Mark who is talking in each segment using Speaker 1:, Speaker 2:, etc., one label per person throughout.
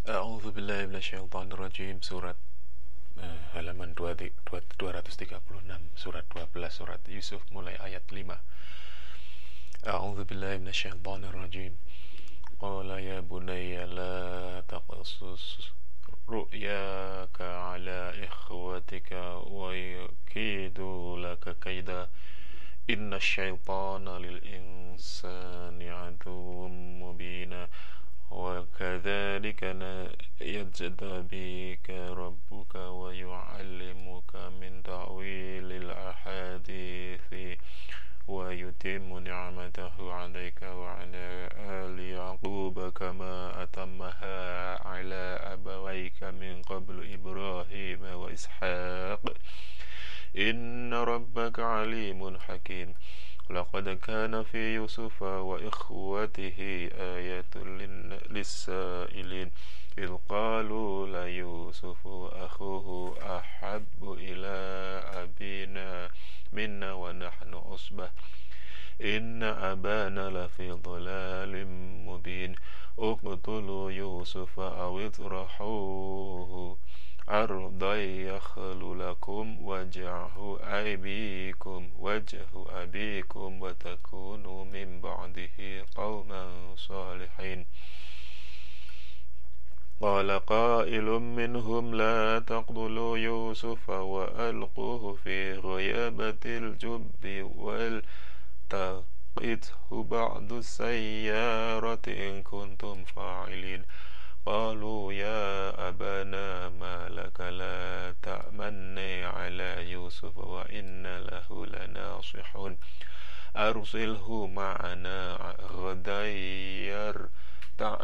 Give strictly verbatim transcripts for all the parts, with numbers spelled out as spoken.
Speaker 1: A'udzu billahi minasyaitonir rajim. Surat uh, halaman dua ratus tiga puluh enam, surat dua belas, surat Yusuf, mulai ayat lima. A'udzu billahi minasyaitonir rajim. Qala ya bunayya la taqsus ru'yaka ala ikhwatika wa yakidu laka kaida. Inna syaitana lil insani aduwwun mubina. وكذلك يجتبيك ربك ويعلمك من تأويل الأحاديث ويتم نعمته عليك وعلى آل يعقوب كما أتمها على أبويك من قبل إبراهيم وإسحاق إن ربك عليم حكيم. لقد كان في يوسف وإخوته آية للسائلين إذ قالوا ليوسف أخوه أحب إلى أبينا منا ونحن عصبة إن أبانا لفي ضلال مبين اقتلوا يوسف أو اطرحوه أرضا يخل لكم وجهه أبيكم وجه أبيكم وتكونوا من بعده قوما صالحين. قال قائل منهم لا تقتلوا يوسف وألقوه في غيابة الجب ولتقطه بعض السيارة إن كنتم فاعلين. قالوا يا أبانا ما لك لا تأمني على يوسف وإنا له لناصحون أرسله معنا غدا يرتع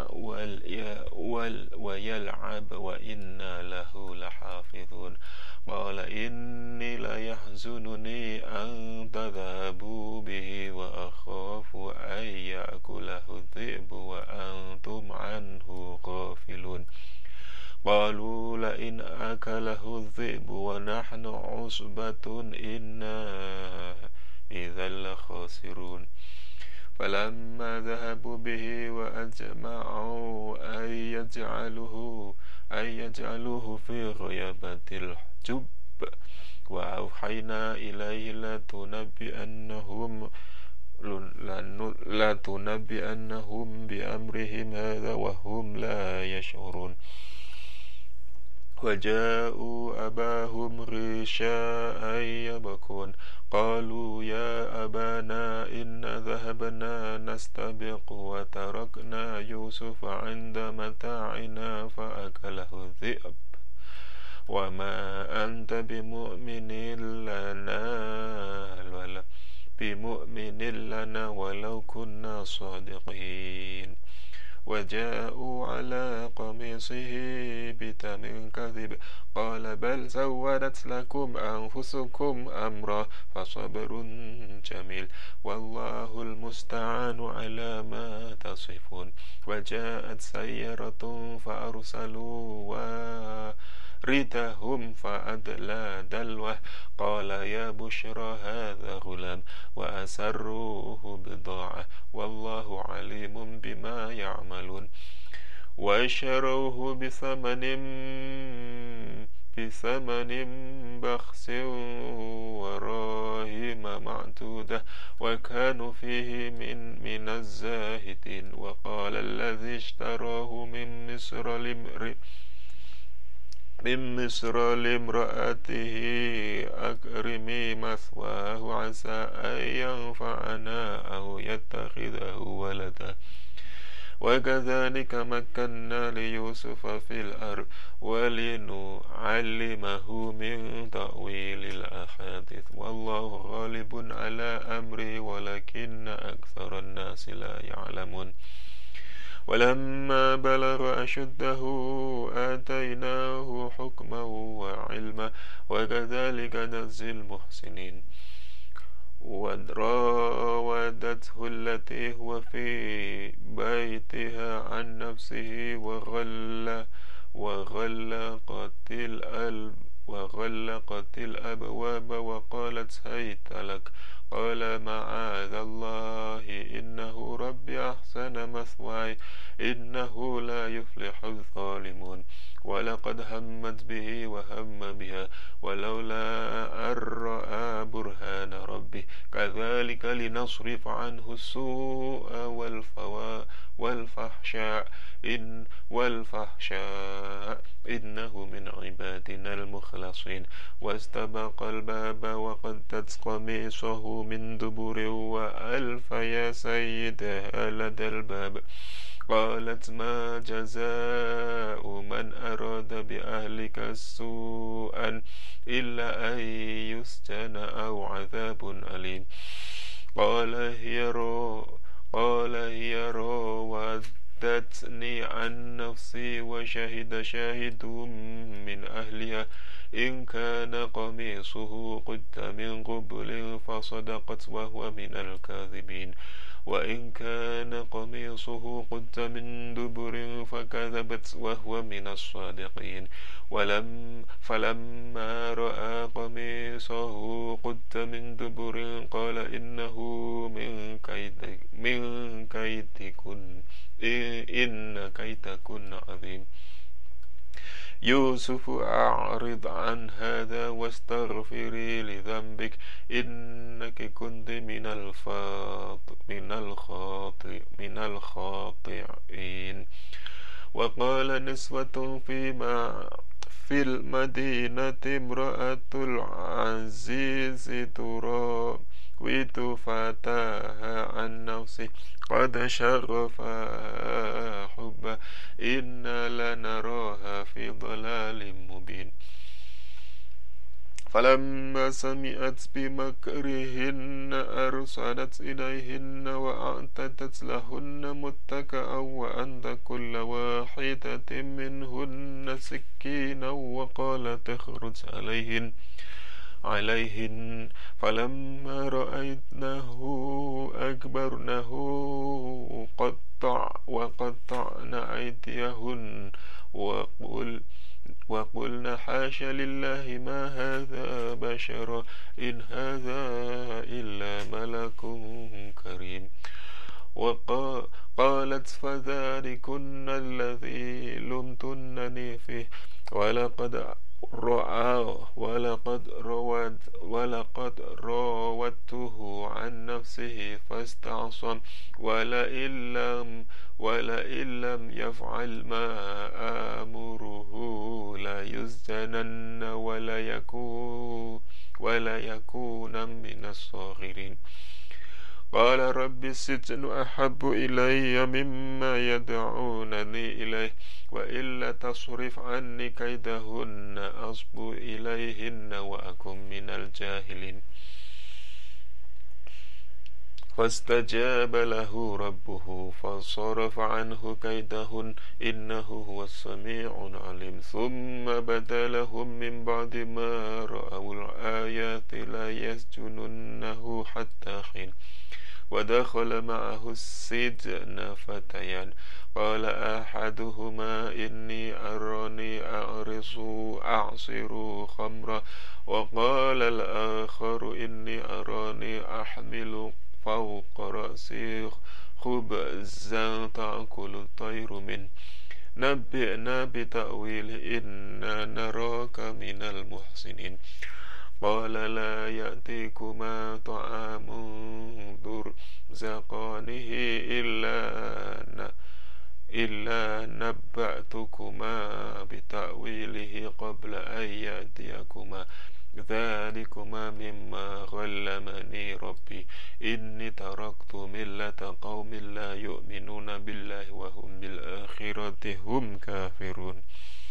Speaker 1: ويلعب وإنا له لحافظون. قال إني ليحزنني أن تذهبوا به وأخاف أن يأكله الذئب وأنتم عنه غافلون. قالوا لئن أكله الذئب ونحن عصبة إنا إذا لخاسرون. فلما ذهبوا به وأجمعوا أن يجعلوه أن يجعلوه في غيابة الجب وأوحينا إليه لتنبئنهم لتنبئنهم بأمرهم هذا وهم لا يشعرون. وجاءوا أباهم عشاء يبكون قالوا يا أبانا إنا ذهبنا نستبق وتركنا يوسف عند متاعنا فأكله الذئب وما أنت بمؤمن لنا ولا بمؤمن لنا ولو كنا صادقين. وجاءوا على قميصه بدم كذب قال بل سولت لكم أنفسكم أمرا فصبر جميل والله المستعان على ما تصفون. وجاءت سيارة فأرسلوا واردهم فأدلى دلوه قال يا بشرى هذا غلام وأسروه بضاعة والله عليم بما يعملون. واشتروه بثمن بثمن بخس وراهم معدودة وكانوا فيه من من الزاهدين. وقال الذي اشتراه من مصر لامرئ من مصر لامرأته أكرمي مثواه عسى أن ينفعنا أو يتخذه ولدا. وكذلك مكنا ليوسف في الأرض ولنعلمه من تأويل الأحاديث والله غالب على أمره ولكن أكثر الناس لا يعلمون. ولما بلغ أشده آتيناه حكما وعلما وكذلك نجزي المحسنين. وراودته التي هو في بيتها عن نفسه وغل وغلقت الألب وغلقت الأبواب وقالت هيت لك قال معاذ الله إنه ربي أحسن مثواي إنه لا يفلح الظالمون ولقد همت به وهم بها ولولا أن رأى برهان ربه كذلك لنصرف عنه السوء والفوا والفحشاء إن والفحشاء إنه من عبادنا المخلصين واستبق الباب وقدت قميصه من دبر وألف يا سيدها لدى الباب قالت ما جزاء من أراد بأهلك سوءا إلا أن يسجن أو عذاب أليم قال هي رو قال هي راودتني عن نفسي وشهد شاهد من أهلها إن كان قميصه قد من قبل فصدقت وهو من الكاذبين وإن كان قميصه قد من دبر فكذبت وهو من الصادقين ولم فلما رأى قميصه قد من دبر قال إنه من كيد من كيدكن إن كيدكن عظيم يوسف أعرض عن هذا واستغفري لذنبك إنك كنت من الفاط من الخاطئ من الخاطئين وقال نسوة فيما في المدينة امرأة العزيز تراود فتاها عن نفسه قد شغفها حبا إنا لنراها في ضلال مبين فلما سمعت بمكرهن أرسلت إليهن وأعتدت لهن متكئا وأنت كل واحدة منهن سكينا وقالت اخرج عليهن عليهن فلما رأيتنه أكبرنه قطع وقطعن أيديهن وقل وقلنا حاش لله ما هذا بشرا إن هذا إلا ملك كريم وقالت فذلكن الذي لمتنني فيه ولقد رأى ولقد روت ولقد راودته عن نفسه فاستعصم ولئن لم ولئن لم يفعل ما آمره لا يسجنن ولا يكون ولا يكون من الصاغرين قال رب السجن أحب إلي مما يدعونني إليه وإلا تصرف عني كيدهن أصب إليهن وأكن من الجاهلين فاستجاب له ربه فصرف عنه كيدهن إنه هو السميع العليم ثم بدا لهم من بعد ما رأوا الآيات لا يسجننه حتى حين ودخل معه السجن فتيان قال أحدهما إني أراني أعرس أعصر خمرا وقال الآخر إني أراني أحمل فوق رأسي خبزا تأكل الطير منه نبئنا بتأويله إنا نراك من المحسنين قال لا يأتيكما طعام ترزقانه إلا إلا نبأتكما بتأويله قبل أن يأتيكما ذلكما مما علمني ربي إني تركت ملة قوم لا يؤمنون بالله وهم بالآخرة هم كافرون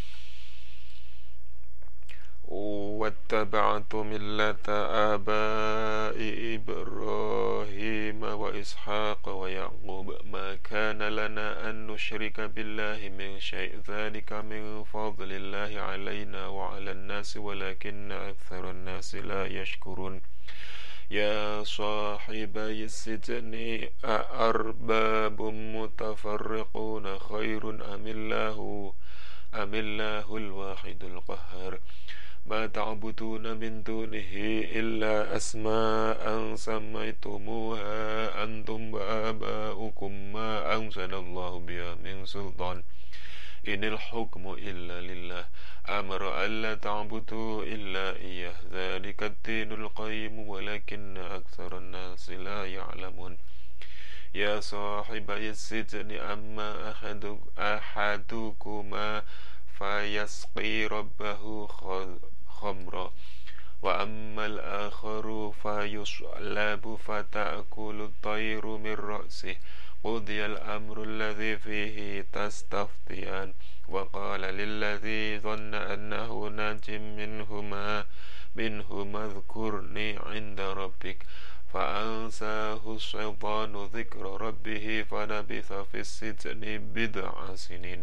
Speaker 1: واتبعت ملة آبائي إبراهيم وإسحاق ويعقوب ما كان لنا أن نشرك بالله من شيء ذلك من فضل الله علينا وعلى الناس ولكن أكثر الناس لا يشكرون يا صاحبي السجن أأرباب متفرقون خير أم الله أم الله الواحد القهار ما تعبدون من دونه إلا أسماء سميتموها أنتم وآباؤكم ما أنزل الله بها من سلطان إن الحكم إلا لله أمر ألا تعبدوا إلا إياه ذلك الدين القيم ولكن أكثر الناس لا يعلمون يا صاحبي السجن أما أحد أحدكما فيسقي ربه خمرا وأما الآخر فيصلب فتأكل الطير من رأسه قضي الأمر الذي فيه تستفتيان وقال للذي ظن أنه ناج منهما منهما اذكرني عند ربك فأنساه الشيطان ذكر ربه فلبث في السجن بضع سنين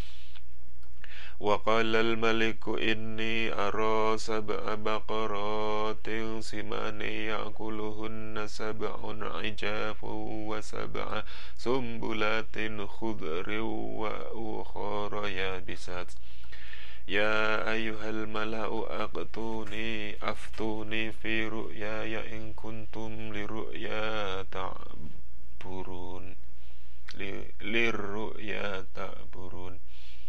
Speaker 1: وقال الملك إني أرى سبع بقرات سمان يأكلهن سبع عجاف وسبع سنبلات خضر وأخر يابسات يا أيها الملأ أفتوني أفتوني في رؤياي إن كنتم لرؤيا تعبرون للرؤيا تعبرون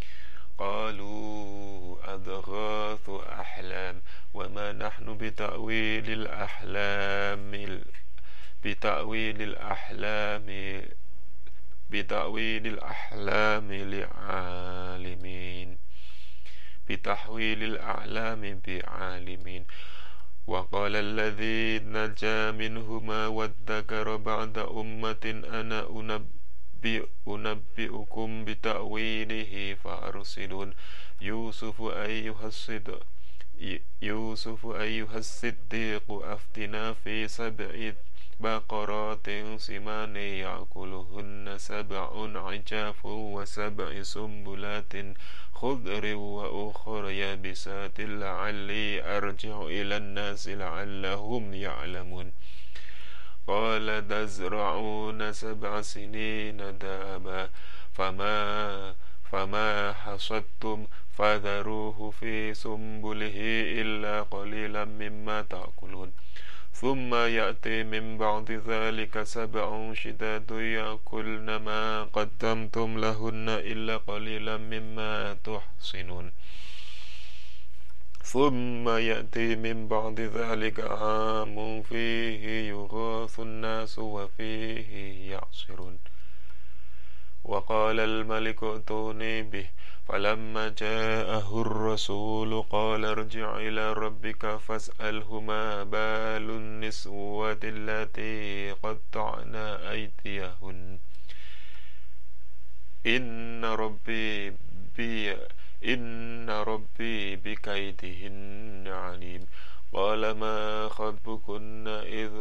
Speaker 1: قالوا أضغاث أحلام وما نحن بتأويل الأحلام بتأويل الأحلام بتأويل الأحلام لعالمين بتحويل الأعلام بعالمين وقال الذي نجا منهما وادكر بعد أمة أنا أنبئ أنبئكم بتأويله فأرسلون يوسف أيها الصديق يوسف أيها الصديق أفتنا في سبع بقرات سمان يأكلهن سبع عجاف وسبع سنبلات خضر وأخر يابسات لعلي أرجع إلى الناس لعلهم يعلمون قال تزرعون سبع سنين دابا فما فما حصدتم فذروه في سنبله إلا قليلا مما تأكلون ثم يأتي من بعد ذلك سبع شداد يأكلن ما قدمتم لهن إلا قليلا مما تحصنون ثم يأتي من بعد ذلك عام فيه يغاث الناس وفيه يعصرون وقال الملك ائتوني به فلما جاءه الرسول قال ارجع إلى ربك فاسأله ما بال النسوة اللاتي قطعنا أيديهن إن ربي بي إن ربي بكيدهن عليم قال ما خطبكن إذ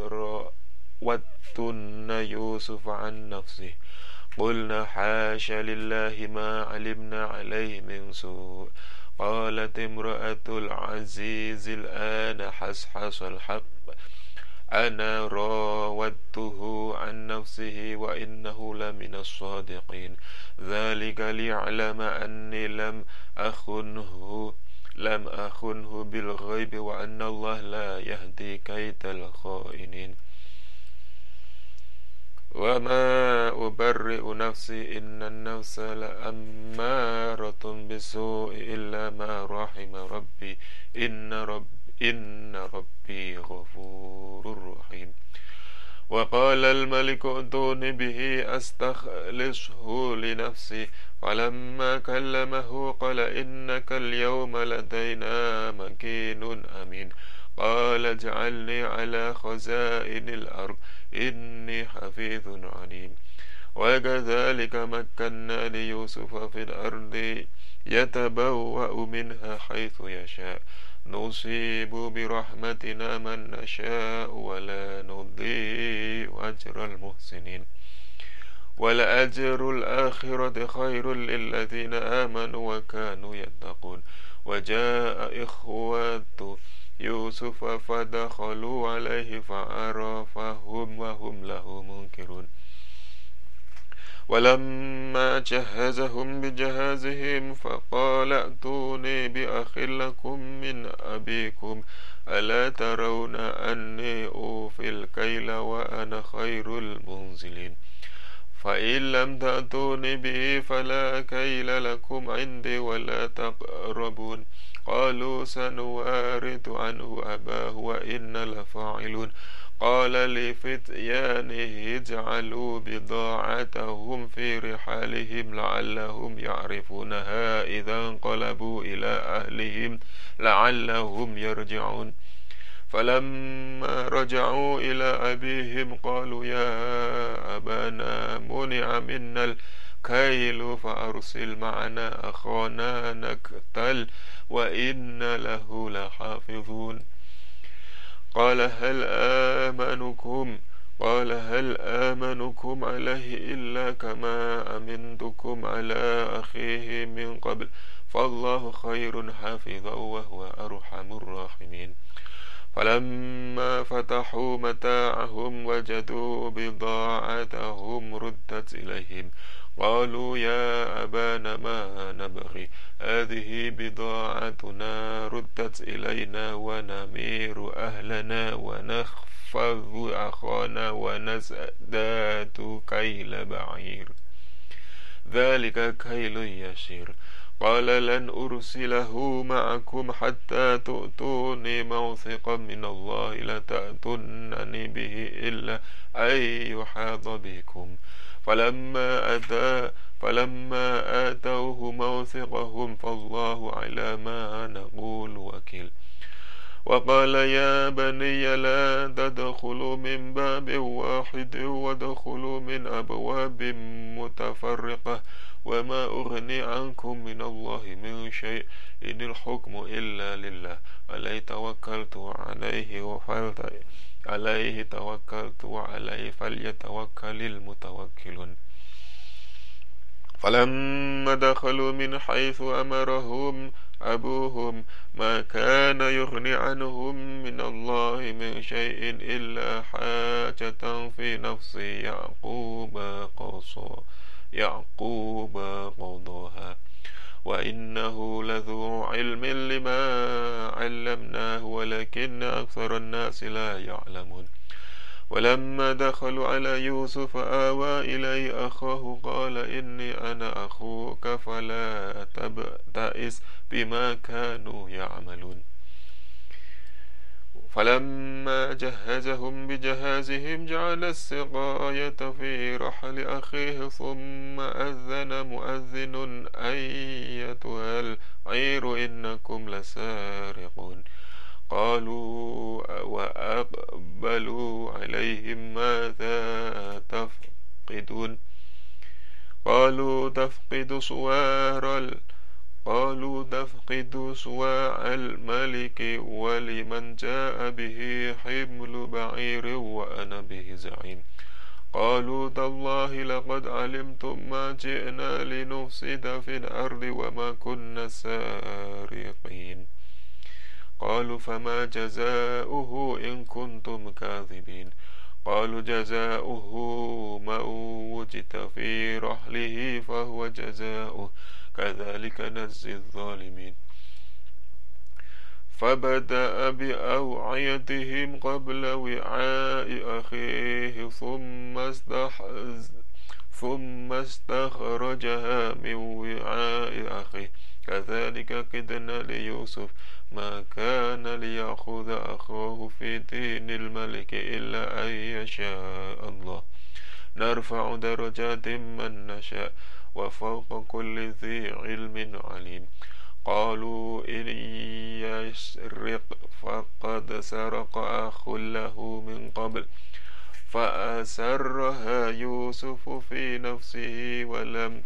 Speaker 1: راوتن يوسف عن نفسه قلنا حاش لله ما علمنا عليه من سوء قالت امرأة العزيز الآن حصحص الحق أنا راودته عن نفسه وإنه لمن الصادقين ذلك ليعلم أني لم أخنه لم أخنه بالغيب وأن الله لا يهدي كيد الخائنين وما أبرئ نفسي إن النفس لأمارة بالسوء إلا ما رحم ربي إن رب إن ربي غفور رحيم وقال الملك ائتوني به أستخلصه لنفسي فلما كلمه قال إنك اليوم لدينا مكين أمين قال اجعلني على خزائن الأرض إني حفيظ عليم وكذلك مكنا ليوسف في الأرض يتبوأ منها حيث يشاء نصيب برحمتنا من نشاء ولا نضيع أجر المحسنين ولأجر الآخرة خير للذين آمنوا وكانوا يتقون وجاء إخوة يوسف فدخلوا عليه فعرفهم وهم له منكرون ولما جهزهم بجهازهم فقال ائتوني بأخ لكم من أبيكم ألا ترون أني أوفي الكيل وأنا خير المنزلين فإن لم تأتوني به فلا كيل لكم عندي ولا تقربون قالوا سنوارث عنه أباه وإنا لفاعلون قال لفتيانه اجعلوا بضاعتهم في رحالهم لعلهم يعرفونها إذا انقلبوا إلى أهلهم لعلهم يرجعون فلما رجعوا إلى أبيهم قالوا يا أبانا منع منا الكيل فأرسل معنا أخانا نكتل وإن له لحافظون قال هل آمنكم قال هل آمنكم عليه إلا كما أمنتكم على أخيه من قبل فالله خير حافظا وهو أرحم الراحمين فلما فتحوا متاعهم وجدوا بضاعتهم ردت إليهم قالوا يا أبانا ما نبغي هذه بضاعتنا ردت إلينا ونمير أهلنا ونخفض أخانا ونزداد كيل بعير ذلك كيل يسير قال لن أرسله معكم حتى تؤتوني موثقا من الله لتأتونني به إلا أن يحاط بكم فلما أتى فلما آتوه موثقهم فالله على ما نقول وكيل وقال يا بني لا تدخلوا من باب واحد وادخلوا من أبواب متفرقة وما أغني عنكم من الله من شيء إن الحكم إلا لله عليه توكلت عليه وفلت عليه توكلت وعليه فليتوكل المتوكلون فلما دخلوا من حيث أمرهم أبوهم ما كان يغني عنهم من الله من شيء إلا حاجة في نفس يعقوب قصا يعقوب قضاها وإنه لذو علم لما علمناه ولكن أكثر الناس لا يعلمون ولما دخلوا على يوسف آوى إليه أخاه قال إني أنا أخوك فلا تبتئس بما كانوا يعملون فلما جهزهم بجهازهم جعل السقاية في رحل أخيه ثم أذن مؤذن أيتها العير إنكم لسارقون قالوا وأقبلوا عليهم ماذا تفقدون قالوا تفقد صوار قالوا تفقد صواع الملك ولمن جاء به حمل بعير وأنا به زعيم قالوا تالله لقد علمتم ما جئنا لنفسد في الأرض وما كنا سارقين قالوا فما جزاؤه إن كنتم كاذبين قالوا جزاؤه ما وجد في رحله فهو جزاؤه كذلك نجزي الظالمين فبدأ بأوعيتهم قبل وعاء أخيه ثم استحز ثم استخرجها من وعاء أخيه كذلك كدنا ليوسف ما كان ليأخذ أخاه في دين الملك إلا أن يشاء الله نرفع درجات من نشاء وفوق كل ذي علم عليم قالوا إن يسرق فقد سرق أخ له من قبل فأسرها يوسف في نفسه ولم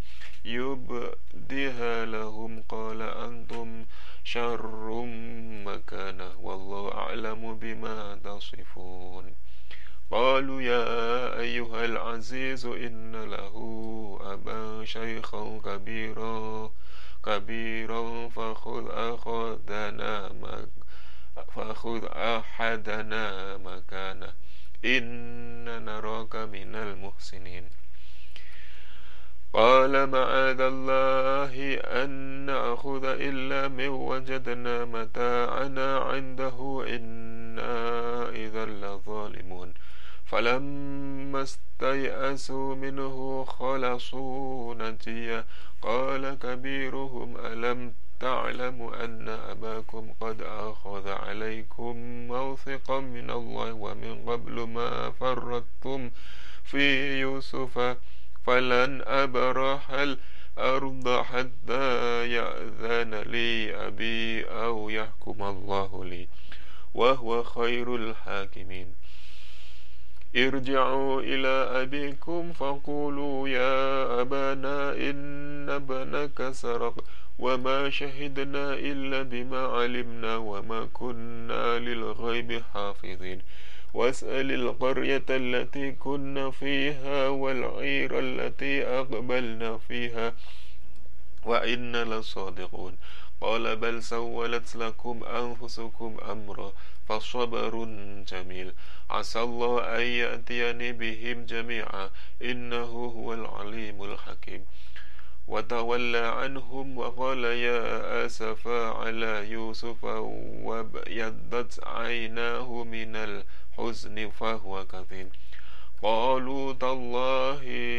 Speaker 1: يبدها لهم قال أنتم شر مكانه والله أعلم بما تصفون قالوا يا أيها العزيز إن له أبا شيخا كبيرا كبيرا فخذ أخذنا فخذ أحدنا مكانه إن نراك من المحسنين قال معاذ الله أن نأخذ إلا من وجدنا متاعنا عنده إنا إذا لظالمون فلما استيئسوا منه خلصوا نجيا قال كبيرهم ألم تعلموا أن أباكم قد أخذ عليكم موثقا من الله ومن قبل ما فرطتم في يوسف فلن أبرح الأرض حتى يأذن لي أبي أو يحكم الله لي وهو خير الحاكمين ارجعوا إلى أبيكم فقولوا يا أبانا إن ابنك سرق وما شهدنا إلا بما علمنا وما كنا للغيب حافظين واسأل القرية التي كنا فيها والعير التي أقبلنا فيها وإنا لصادقون قال بل سولت لكم أنفسكم أمرا فصبر جميل عسى الله أن يأتيني بهم جميعا إنه هو العليم الحكيم وتولى عنهم وقال يا أسفا على يوسف وابيضت عيناه من الحزن فهو كظيم قالوا تالله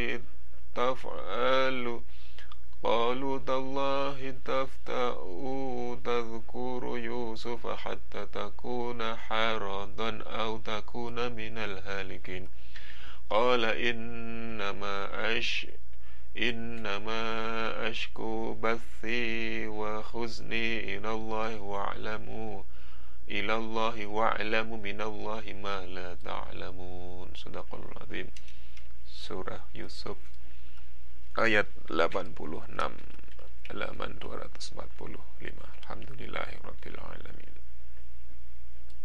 Speaker 1: تفعل قالوا تالله تفتأ تذكر يوسف حتى تكون حرضا أو تكون من الهالكين قال إنما أش إنما أشكو بثي وحزني إلى الله واعلموا إلى الله واعلم من الله ما لا تعلمون. Sadaqallahul Azim. Surah Yusuf ayat delapan puluh enam halaman dua ratus empat puluh lima. Alhamdulillahirabbil alamin.